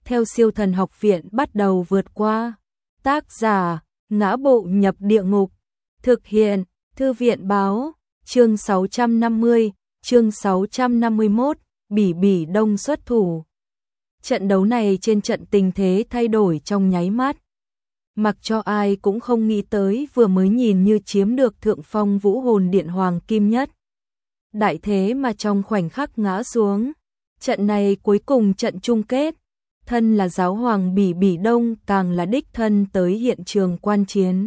theo Siêu Thần Học Viện bắt đầu vượt qua. Tác giả: Ngã Bộ Nhập Địa Ngục. Thực hiện: Thư viện báo. Chương 650, chương 651, Bỉ Bỉ Đông xuất thủ. Trận đấu này trên trận tình thế thay đổi trong nháy mắt. Mặc cho ai cũng không nghĩ tới vừa mới nhìn như chiếm được thượng phong Vũ Hồn Điện Hoàng Kim Nhất. Đại thế mà trong khoảnh khắc ngã xuống. Trận này cuối cùng trận chung kết. Thân là giáo hoàng Bỉ Bỉ Đông càng là đích thân tới hiện trường quan chiến.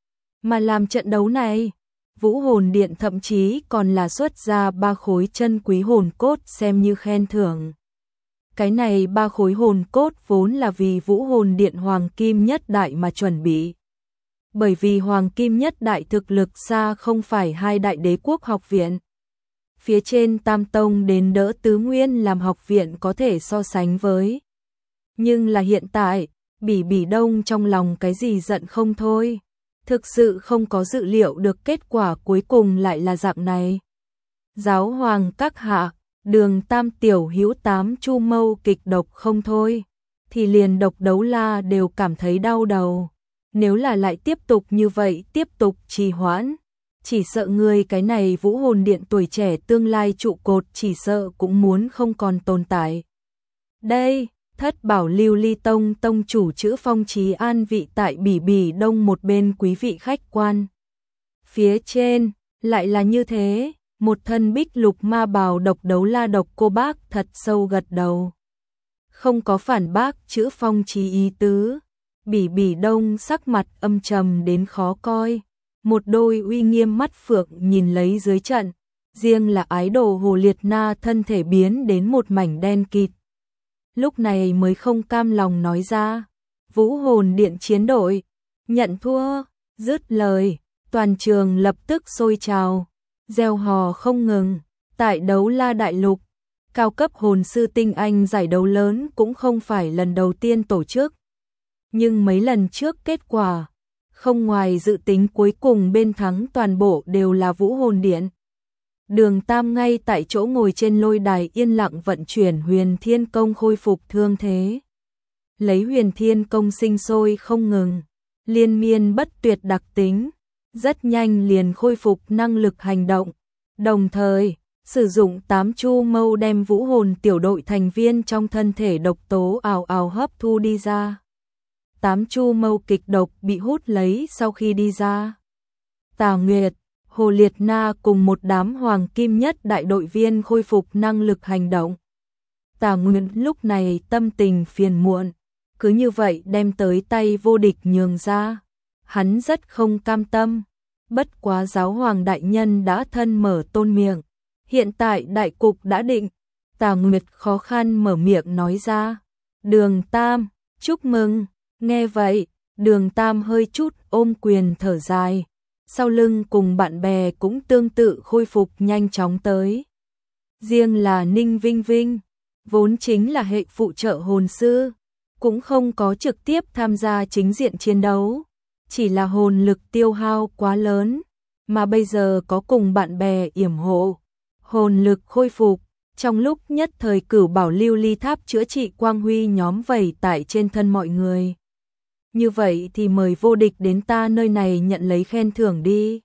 Mà làm trận đấu này, Vũ Hồn Điện thậm chí còn là xuất ra 3 khối chân quý hồn cốt xem như khen thưởng. Cái này 3 khối hồn cốt vốn là vì Vũ Hồn Điện Hoàng Kim Nhất Đại mà chuẩn bị. Bởi vì Hoàng Kim Nhất Đại thực lực xa không phải hai đại đế quốc học viện. Phía trên Tam Tông đến đỡ Tứ Nguyên làm học viện có thể so sánh với. Nhưng là hiện tại, Bỉ Bỉ Đông trong lòng cái gì giận không thôi. Thực sự không có dự liệu được kết quả cuối cùng lại là dạng này. Giáo hoàng các hạ, Đường Tam tiểu hữu 8 chu mâu kịch độc không thôi, thì liền Độc Đấu La đều cảm thấy đau đầu. Nếu là lại tiếp tục như vậy, tiếp tục trì hoãn, chỉ sợ người cái này Vũ Hồn Điện tuổi trẻ tương lai trụ cột chỉ sợ cũng muốn không còn tồn tại. Đây, Thất Bảo Lưu Ly Tông tông chủ Chữ Phong Chí an vị tại Bỉ Bỉ Đông một bên quý vị khách quan. Phía trên, lại là như thế, một thân bích lục ma bào Độc Đấu La Độc Cô Bác thật sâu gật đầu. Không có phản bác Chữ Phong Chí ý tứ, Bỉ Bỉ Đông sắc mặt âm trầm đến khó coi. Một đôi uy nghiêm mắt phượng nhìn lấy dưới trận, riêng là ái đồ Hồ Liệt Na thân thể biến đến một mảnh đen kịt. Lúc này mới không cam lòng nói ra, Vũ Hồn Điện chiến đội, nhận thua, dứt lời, toàn trường lập tức sôi trào, reo hò không ngừng. Tại Đấu La Đại Lục, cao cấp hồn sư tinh anh giải đấu lớn cũng không phải lần đầu tiên tổ chức. Nhưng mấy lần trước kết quả, không ngoài dự tính cuối cùng bên thắng toàn bộ đều là Vũ Hồn Điện. Đường Tam ngay tại chỗ ngồi trên lôi đài yên lặng vận chuyển Huyền Thiên Công khôi phục thương thế. Lấy Huyền Thiên Công sinh sôi không ngừng, liên miên bất tuyệt đặc tính, rất nhanh liền khôi phục năng lực hành động. Đồng thời, sử dụng 8 chu mâu đem Vũ Hồn tiểu đội thành viên trong thân thể độc tố ào ào hấp thu đi ra. 8 chu mâu kịch độc bị hút lấy sau khi đi ra. Tà Nguyệt, Hồ Liệt Na cùng một đám Hoàng Kim Nhất Đại đội viên khôi phục năng lực hành động. Tà Nguyệt lúc này tâm tình phiền muộn, cứ như vậy đem tới tay vô địch nhường ra. Hắn rất không cam tâm, bất quá giáo hoàng đại nhân đã thân mở tôn miệng. Hiện tại đại cục đã định, Tà Nguyệt khó khăn mở miệng nói ra. Đường Tam, chúc mừng. Nghe vậy, Đường Tam hơi chút ôm quyền thở dài. Sau lưng cùng bạn bè cũng tương tự khôi phục nhanh chóng tới. Riêng là Ninh Vinh Vinh, vốn chính là hệ phụ trợ hồn sư, cũng không có trực tiếp tham gia chính diện chiến đấu, chỉ là hồn lực tiêu hao quá lớn, mà bây giờ có cùng bạn bè yểm hộ, hồn lực khôi phục, trong lúc nhất thời Cửu Bảo Lưu Ly Tháp chữa trị quang huy nhóm vẩy tại trên thân mọi người. Như vậy thì mời vô địch đến ta nơi này nhận lấy khen thưởng đi.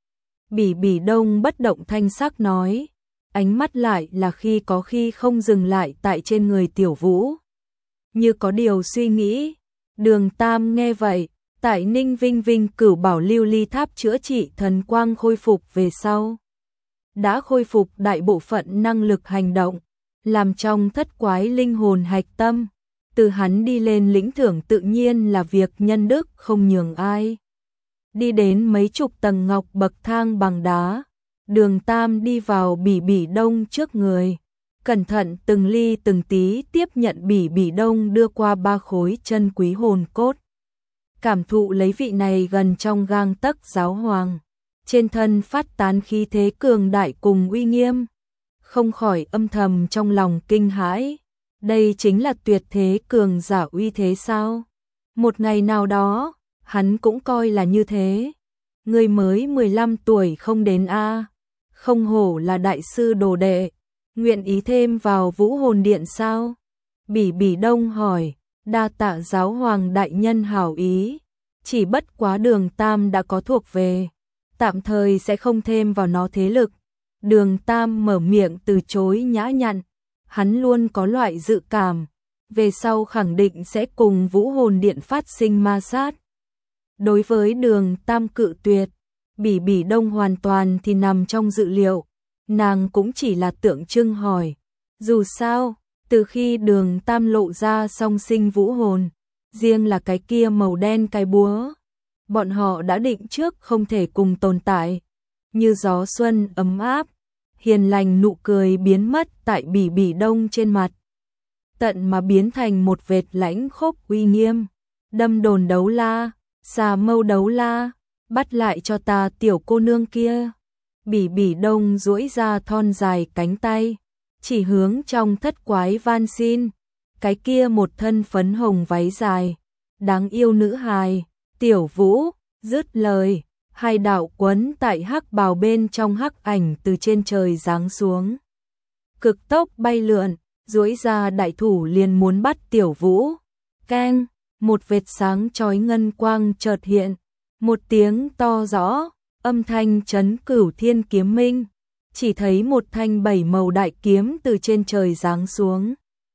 Bỉ Bỉ Đông bất động thanh sắc nói, ánh mắt lại là khi có khi không dừng lại tại trên người Tiểu Vũ. Như có điều suy nghĩ, Đường Tam nghe vậy, tại Ninh Vinh Vinh Cửu Bảo Lưu Ly Tháp chữa trị thần quang khôi phục về sau. Đã khôi phục đại bộ phận năng lực hành động, làm trong thất quái linh hồn hạch tâm. Từ hắn đi lên lĩnh thưởng tự nhiên là việc nhân đức không nhường ai. Đi đến mấy chục tầng ngọc bậc thang bằng đá, Đường Tam đi vào Bỉ Bỉ Đông trước người, cẩn thận từng ly từng tí tiếp nhận Bỉ Bỉ Đông đưa qua 3 khối chân quý hồn cốt. Cảm thụ lấy vị này gần trong gang tấc giáo hoàng, trên thân phát tán khí thế cường đại cùng uy nghiêm, không khỏi âm thầm trong lòng kinh hãi. Đây chính là tuyệt thế cường giả uy thế sao? Một ngày nào đó, hắn cũng coi là như thế. Người mới 15 tuổi không đến a, không hổ là đại sư đồ đệ, nguyện ý thêm vào Vũ Hồn Điện sao? Bỉ Bỉ Đông hỏi, đa tạ giáo hoàng đại nhân hảo ý, chỉ bất quá Đường Tam đã có thuộc về, tạm thời sẽ không thêm vào nó thế lực. Đường Tam mở miệng từ chối nhã nhặn, hắn luôn có loại dự cảm, về sau khẳng định sẽ cùng Vũ Hồn Điện phát sinh ma sát. Đối với Đường Tam cự tuyệt, Bỉ Bỉ Đông hoàn toàn thì nằm trong dự liệu, nàng cũng chỉ là tượng trưng hỏi. Dù sao, từ khi Đường Tam lộ ra song sinh vũ hồn, riêng là cái kia màu đen cái búa, bọn họ đã định trước không thể cùng tồn tại. Như gió xuân ấm áp, hiền lành nụ cười biến mất tại Bỉ Bỉ Đông trên mặt, tận mà biến thành một vệt lãnh khốc uy nghiêm. Đâm đồn đấu la, xà mâu đấu la, bắt lại cho ta tiểu cô nương kia. Bỉ Bỉ Đông duỗi ra thon dài cánh tay, chỉ hướng trong thất quái van xin. Cái kia một thân phấn hồng váy dài, đáng yêu nữ hài, Tiểu Vũ, dứt lời, hai đạo quấn tại hắc bào bên trong hắc ảnh từ trên trời giáng xuống. Cực tốc bay lượn, duỗi ra đại thủ liền muốn bắt Tiểu Vũ. Keng, một vệt sáng chói ngân quang chợt hiện, một tiếng to rõ, âm thanh chấn cửu thiên kiếm minh. Chỉ thấy một thanh 7 màu đại kiếm từ trên trời giáng xuống,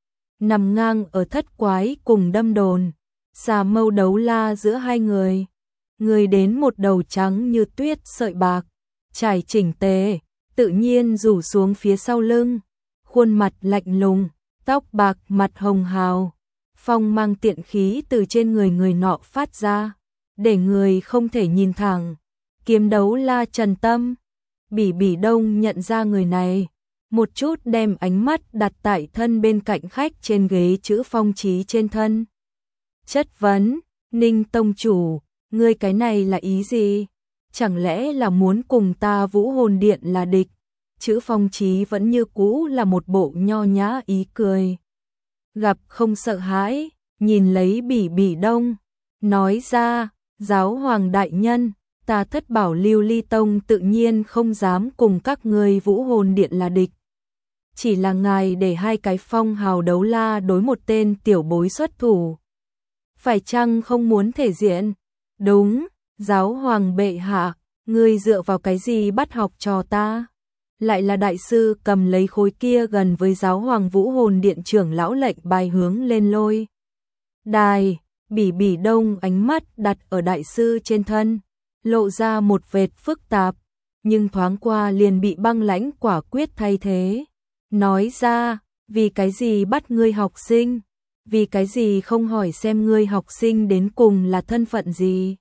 nằm ngang ở thất quái cùng đâm đồn, xà mâu đấu la giữa hai người. Người đến một đầu trắng như tuyết sợi bạc, trải chỉnh tề, tự nhiên rủ xuống phía sau lưng, khuôn mặt lạnh lùng, tóc bạc mặt hồng hào, phong mang tiện khí từ trên người nọ phát ra, để người không thể nhìn thẳng. Kiếm đấu la Trần Tâm. Bỉ Bỉ Đông nhận ra người này, một chút đem ánh mắt đặt tại thân bên cạnh khách trên ghế chữ phong trí trên thân. Chất vấn, Ninh tông chủ, ngươi cái này là ý gì? Chẳng lẽ là muốn cùng ta Vũ Hồn Điện là địch? Chữ phong trí vẫn như cũ là một bộ nho nhã ý cười. Gặp không sợ hãi, nhìn lấy Bỉ Bỉ Đông, nói ra, giáo hoàng đại nhân, ta Thất Bảo Lưu Ly Tông tự nhiên không dám cùng các ngươi Vũ Hồn Điện là địch. Chỉ là ngài để hai cái phong hào đấu la đối một tên tiểu bối xuất thủ. Phải chăng không muốn thể diện? Đúng, giáo hoàng bệ hạ, ngươi dựa vào cái gì bắt học trò ta? Lại là đại sư cầm lấy khối kia gần với giáo hoàng Vũ Hồn Điện trưởng lão lệnh bài hướng lên lôi đài. Bỉ Bỉ Đông ánh mắt đặt ở đại sư trên thân, lộ ra một vệt phức tạp, nhưng thoáng qua liền bị băng lãnh quả quyết thay thế. Nói ra, vì cái gì bắt ngươi học sinh? Vì cái gì không hỏi xem ngươi học sinh đến cùng là thân phận gì?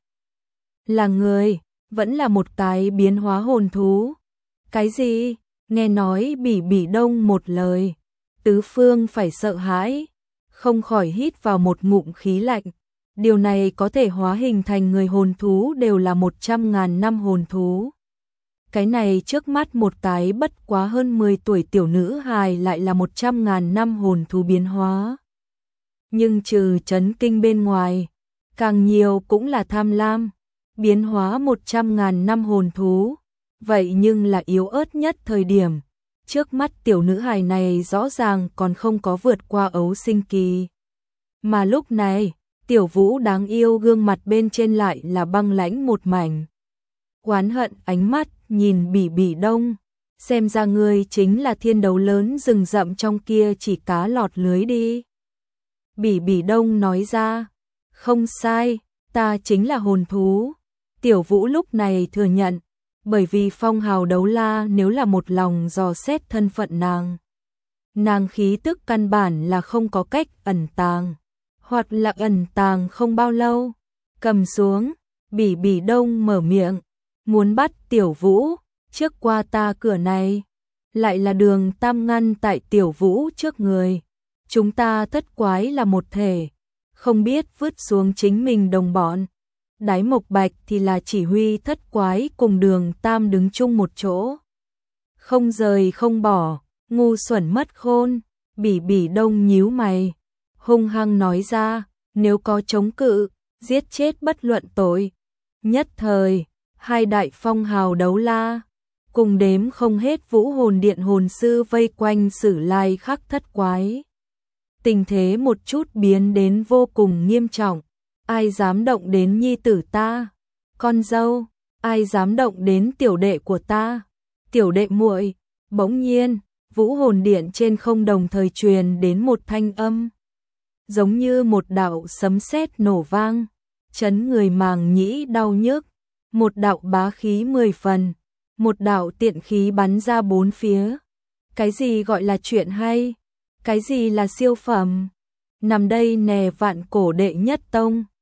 Là người, vẫn là một cái biến hóa hồn thú. Cái gì? Nghe nói Bỉ Bỉ Đông một lời, tứ phương phải sợ hãi, không khỏi hít vào một ngụm khí lạnh. Điều này có thể hóa hình thành người hồn thú đều là 100.000 năm hồn thú. Cái này trước mắt một cái bất quá hơn 10 tuổi tiểu nữ hài lại là 100.000 năm hồn thú biến hóa. Nhưng trừ chấn kinh bên ngoài, càng nhiều cũng là tham lam. Biến hóa 100.000 năm hồn thú, vậy nhưng là yếu ớt nhất thời điểm. Trước mắt tiểu nữ hài này rõ ràng còn không có vượt qua ấu sinh kỳ. Mà lúc này, Tiểu Vũ đáng yêu gương mặt bên trên lại là băng lãnh một mảnh. Oán hận ánh mắt nhìn Bỉ Bỉ Đông, xem ra ngươi chính là thiên đấu lớn rừng rậm trong kia chỉ cá lọt lưới đi. Bỉ Bỉ Đông nói ra, không sai, ta chính là hồn thú. Tiểu Vũ lúc này thừa nhận, bởi vì phong hào đấu la nếu là một lòng dò xét thân phận nàng khí tức căn bản là không có cách ẩn tàng. Hoặc là ẩn tàng không bao lâu, cầm xuống, Bỉ Bỉ Đông mở miệng, muốn bắt Tiểu Vũ, trước qua ta cửa này. Lại là Đường Tam ngăn tại Tiểu Vũ trước người. Chúng ta thất quái là một thể, không biết vứt xuống chính mình đồng bọn. Đái Mộc Bạch thì là chỉ huy thất quái cùng Đường Tam đứng chung một chỗ. Không rời không bỏ, ngu xuẩn mất khôn. Bỉ Bỉ Đông nhíu mày, hung hăng nói ra, nếu có chống cự, giết chết bất luận tội. Nhất thời, hai đại phong hào đấu la, cùng đếm không hết Vũ Hồn Điện hồn sư vây quanh Sử Lai Khắc thất quái. Tình thế một chút biến đến vô cùng nghiêm trọng. Ai dám động đến nhi tử ta? Con dâu, ai dám động đến tiểu đệ của ta? Tiểu đệ muội. Bỗng nhiên, Vũ Hồn Điện trên không đồng thời truyền đến một thanh âm, giống như một đạo sấm sét nổ vang, chấn người màng nhĩ đau nhức, một đạo bá khí 10 phần, một đạo tiện khí bắn ra bốn phía. Cái gì gọi là chuyện hay? Cái gì là siêu phẩm? Nằm đây nè vạn cổ đệ nhất tông.